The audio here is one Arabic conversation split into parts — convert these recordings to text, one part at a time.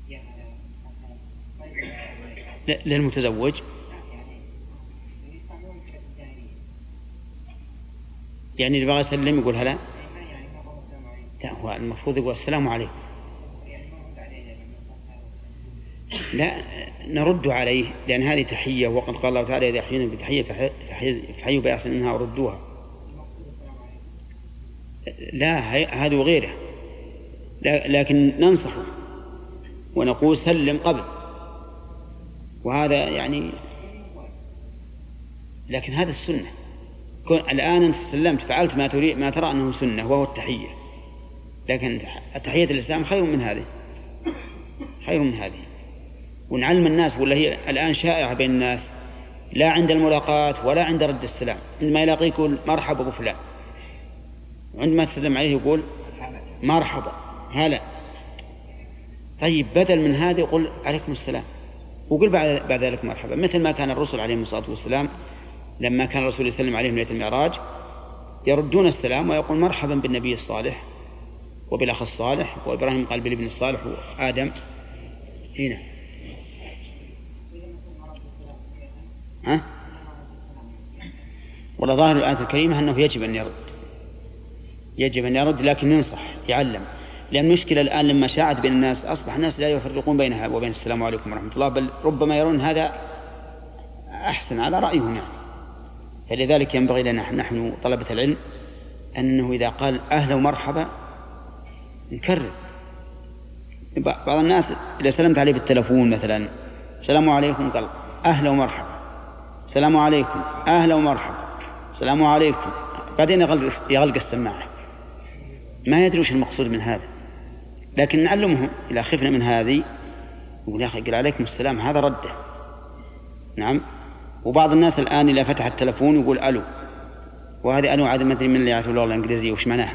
للمتزوج يعني اللي بغى يسلم يقول هلا. لا، هو المفروض يقول السلام عليكم. لا، نرد عليه لأن هذه تحية، وقد قال الله تعالى إذا حيينا بتحية فحيوا بأحسن منها وردوها. لا، هذا وغيره، لكن ننصحه ونقول سلم قبل، وهذا يعني، لكن هذا السنة. الآن أنت سلمت فعلت ما ترى أنه سنة وهو التحية، لكن تحية الإسلام خير من هذه، خير من هذه. ونعلم الناس، ولا هي الآن شائعة بين الناس، لا عند الملاقاة ولا عند رد السلام. عندما يلاقيك يقول مرحبا بفلان، وعندما تسلم عليه يقول مرحبا هلا. طيب بدل من هذا يقول عليكم السلام، وقل بعد ذلك مرحبا، مثل ما كان الرسل عليهم الصلاة والسلام لما كان الرسول يسلم عليهم ليلة المعراج يردون السلام ويقول مرحبا بالنبي الصالح وبالأخ الصالح، وإبراهيم قال بالابن الصالح وآدم. هنا ولا ظاهر الآية الكريمة أنه يجب أن يرد، لكن ينصح يعلم، لأن المشكلة الآن لما شاعت بين الناس أصبح الناس لا يفرقون بينها وبين السلام عليكم ورحمة الله، بل ربما يرون هذا أحسن على رأيهم يعني. فلذلك ينبغي لنا نحن طلبة العلم أنه إذا قال أهلا ومرحبا نكرر. بعض الناس إذا سلمت عليه بالتلفون مثلا السلام عليكم قال أهلا ومرحبا، السلام عليكم أهلا ومرحبا، السلام عليكم، بعدين يغلق السماعة، ما يدري وش المقصود من هذا. لكن نعلمهم إذا خفنا من هذه يقول يا أخي قل عليكم السلام، هذا رده. نعم. وبعض الناس الآن إذا فتح التلفون يقول ألو، وهذه ألو عاد ما أدري من اللي يعرف اللغة الإنجليزية وش معناها.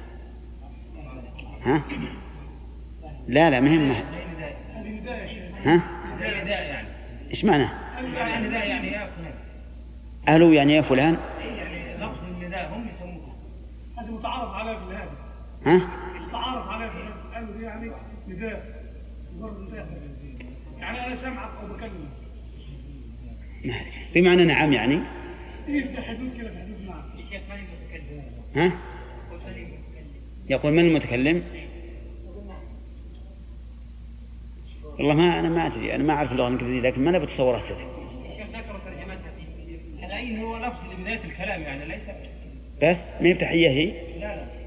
ها؟ لا مهمة. ها؟ إيش معناه؟ ألو يعني يا فلان. لفظ النداء هم يسموه هذا متعارف على هذا. ها؟ متعارف على ألو يعني نداء، يعني أنا سامعك أو بكلمك. بمعنى نعم يعني. ها؟ يقول من المتكلم؟ والله أنا ما أدري، أنا ما أعرف اللغة الإنجليزية، لكن ما أنا بتصور أحسن. الشيخ ذكر ترجمتها هذا هو لفظ لبداية الكلام يعني ليس بس ما هي تحية هي. لا